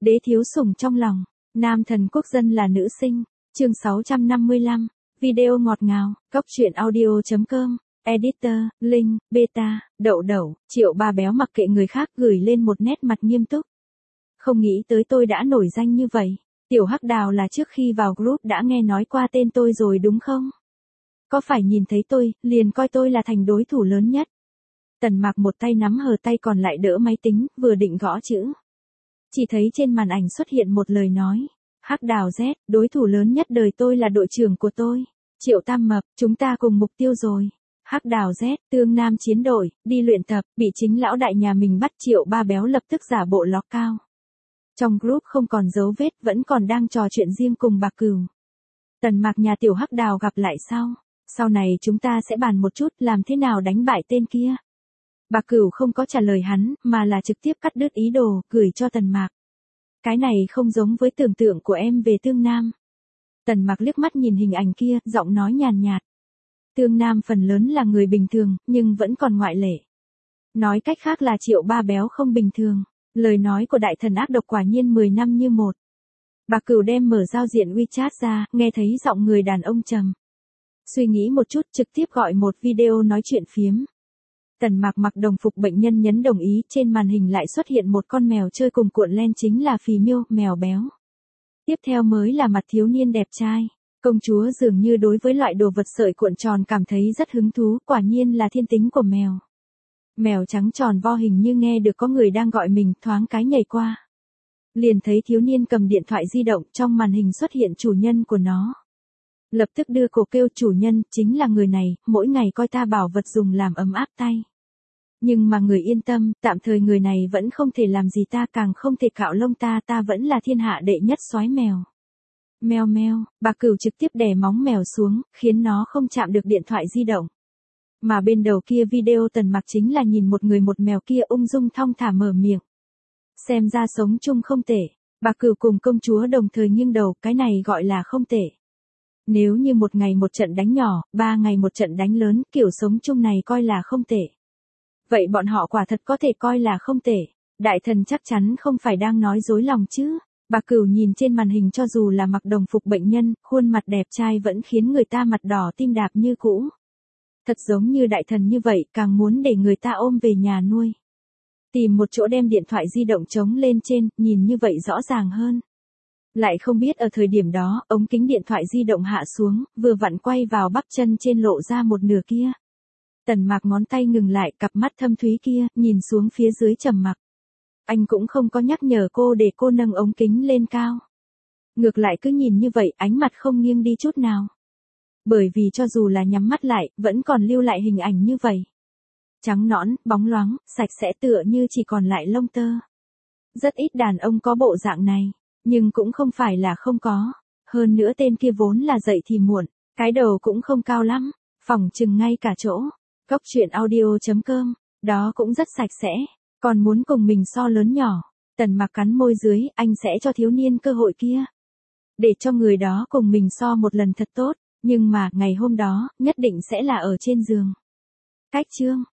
Đế thiếu sủng trong lòng, nam thần quốc dân là nữ sinh, chương 655, video ngọt ngào, Cóc truyện audio.com, editor, Linh, beta, đậu, Triệu Ba Béo mặc kệ người khác gửi lên một nét mặt nghiêm túc. Không nghĩ tới tôi đã nổi danh như vậy, Tiểu Hắc Đào là trước khi vào group đã nghe nói qua tên tôi rồi đúng không? Có phải nhìn thấy tôi, liền coi tôi là thành đối thủ lớn nhất? Tần Mạc một tay nắm hờ tay còn lại đỡ máy tính, vừa định gõ chữ. Chỉ thấy trên màn ảnh xuất hiện một lời nói. Hắc Đào Z, đối thủ lớn nhất đời tôi là đội trưởng của tôi. Triệu Tam Mập, chúng ta cùng mục tiêu rồi. Hắc Đào Z, Tương Nam chiến đội, đi luyện tập, bị chính lão đại nhà mình bắt. Triệu Ba Béo lập tức giả bộ ló cao. Trong group không còn dấu vết, vẫn còn đang trò chuyện riêng cùng Bạc Cửu. Tần Mạc nhà Tiểu Hắc Đào gặp lại sau. Sau này chúng ta sẽ bàn một chút làm thế nào đánh bại tên kia. Bạc Cửu không có trả lời hắn, mà là trực tiếp cắt đứt ý đồ, gửi cho Tần Mạc. Cái này không giống với tưởng tượng của em về Tương Nam. Tần Mạc liếc mắt nhìn hình ảnh kia, giọng nói nhàn nhạt. Tương Nam phần lớn là người bình thường, nhưng vẫn còn ngoại lệ. Nói cách khác là Triệu Ba Béo không bình thường. Lời nói của đại thần ác độc quả nhiên 10 năm như một. Bạc Cửu đem mở giao diện WeChat ra, nghe thấy giọng người đàn ông trầm. Suy nghĩ một chút, trực tiếp gọi một video nói chuyện phiếm. Tần Mạc mặc đồng phục bệnh nhân nhấn đồng ý, trên màn hình lại xuất hiện một con mèo chơi cùng cuộn len chính là Phì Miêu, mèo béo. Tiếp theo mới là mặt thiếu niên đẹp trai. Công chúa dường như đối với loại đồ vật sợi cuộn tròn cảm thấy rất hứng thú, quả nhiên là thiên tính của mèo. Mèo trắng tròn vo hình như nghe được có người đang gọi mình, thoáng cái nhảy qua. Liền thấy thiếu niên cầm điện thoại di động, trong màn hình xuất hiện chủ nhân của nó. Lập tức đưa cổ kêu chủ nhân, chính là người này, mỗi ngày coi ta bảo vật dùng làm ấm áp tay. Nhưng mà người yên tâm, tạm thời người này vẫn không thể làm gì ta, càng không thể cạo lông ta, ta vẫn là thiên hạ đệ nhất soái mèo. Meo meo, Bạc Cửu trực tiếp đè móng mèo xuống, khiến nó không chạm được điện thoại di động. Mà bên đầu kia video Tần Mạc chính là nhìn một người một mèo kia ung dung thong thả mở miệng. Xem ra sống chung không tệ. Bạc Cửu cùng công chúa đồng thời nghiêng đầu, cái này gọi là không tệ. Nếu như một ngày một trận đánh nhỏ, 3 ngày một trận đánh lớn, kiểu sống chung này coi là không tệ. Vậy bọn họ quả thật có thể coi là không tệ. Đại thần chắc chắn không phải đang nói dối lòng chứ. Bạc Cửu nhìn trên màn hình cho dù là mặc đồng phục bệnh nhân, khuôn mặt đẹp trai vẫn khiến người ta mặt đỏ tim đạp như cũ. Thật giống như đại thần như vậy, càng muốn để người ta ôm về nhà nuôi. Tìm một chỗ đem điện thoại di động chống lên trên, nhìn như vậy rõ ràng hơn. Lại không biết ở thời điểm đó, ống kính điện thoại di động hạ xuống, vừa vặn quay vào bắp chân trên lộ ra một nửa kia. Tần Mạc ngón tay ngừng lại, cặp mắt thâm thúy kia, nhìn xuống phía dưới trầm mặc. Anh cũng không có nhắc nhở cô để cô nâng ống kính lên cao. Ngược lại cứ nhìn như vậy, ánh mặt không nghiêng đi chút nào. Bởi vì cho dù là nhắm mắt lại, vẫn còn lưu lại hình ảnh như vậy. Trắng nõn, bóng loáng, sạch sẽ tựa như chỉ còn lại lông tơ. Rất ít đàn ông có bộ dạng này, nhưng cũng không phải là không có. Hơn nữa tên kia vốn là dậy thì muộn, cái đầu cũng không cao lắm, phỏng chừng ngay cả chỗ. Cóc truyện audio.com, đó cũng rất sạch sẽ, còn muốn cùng mình so lớn nhỏ. Tần Mạc cắn môi dưới, anh sẽ cho thiếu niên cơ hội kia. Để cho người đó cùng mình so một lần thật tốt, nhưng mà, ngày hôm đó, nhất định sẽ là ở trên giường. Cách chương.